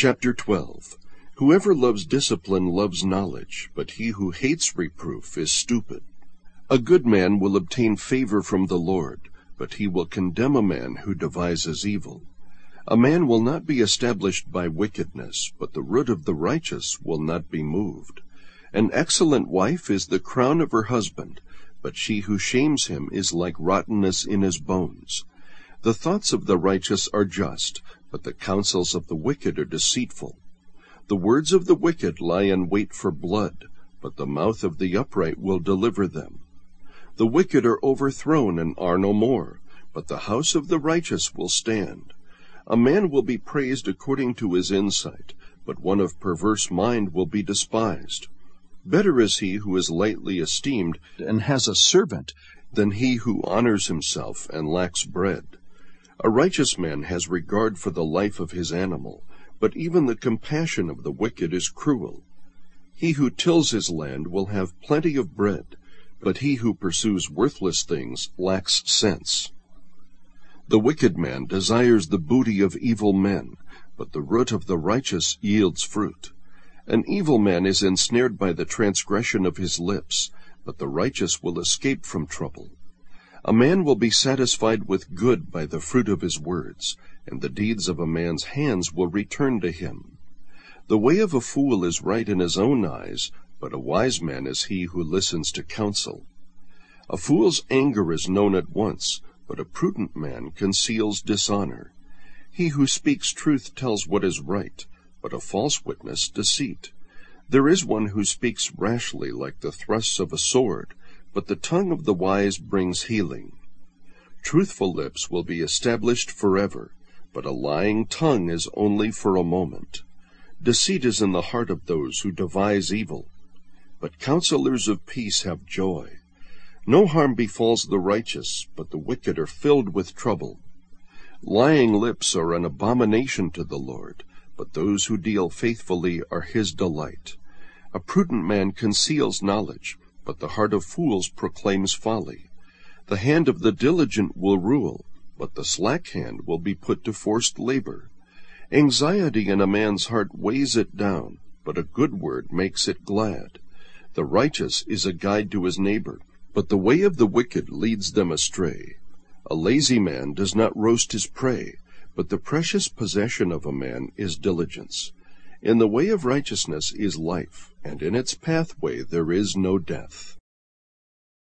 Chapter 12. Whoever loves discipline loves knowledge, but he who hates reproof is stupid. A good man will obtain favor from the Lord, but he will condemn a man who devises evil. A man will not be established by wickedness, but the root of the righteous will not be moved. An excellent wife is the crown of her husband, but she who shames him is like rottenness in his bones. The thoughts of the righteous are just, but the counsels of the wicked are deceitful. The words of the wicked lie in wait for blood, but the mouth of the upright will deliver them. The wicked are overthrown and are no more, but the house of the righteous will stand. A man will be praised according to his insight, but one of perverse mind will be despised. Better is he who is lightly esteemed and has a servant than he who honors himself and lacks bread. A righteous man has regard for the life of his animal, but even the compassion of the wicked is cruel. He who tills his land will have plenty of bread, but he who pursues worthless things lacks sense. The wicked man desires the booty of evil men, but the root of the righteous yields fruit. An evil man is ensnared by the transgression of his lips, but the righteous will escape from trouble. A man will be satisfied with good by the fruit of his words, and the deeds of a man's hands will return to him. The way of a fool is right in his own eyes, but a wise man is he who listens to counsel. A fool's anger is known at once, but a prudent man conceals dishonor. He who speaks truth tells what is right, but a false witness deceit. There is one who speaks rashly like the thrusts of a sword, but the tongue of the wise brings healing. Truthful lips will be established forever, but a lying tongue is only for a moment. Deceit is in the heart of those who devise evil, but counselors of peace have joy. No harm befalls the righteous, but the wicked are filled with trouble. Lying lips are an abomination to the Lord, but those who deal faithfully are his delight. A prudent man conceals knowledge, but the heart of fools proclaims folly. The hand of the diligent will rule, but the slack hand will be put to forced labor. Anxiety in a man's heart weighs it down, but a good word makes it glad. The righteous is a guide to his neighbor, but the way of the wicked leads them astray. A lazy man does not roast his prey, but the precious possession of a man is diligence. In the way of righteousness is life, and in its pathway there is no death.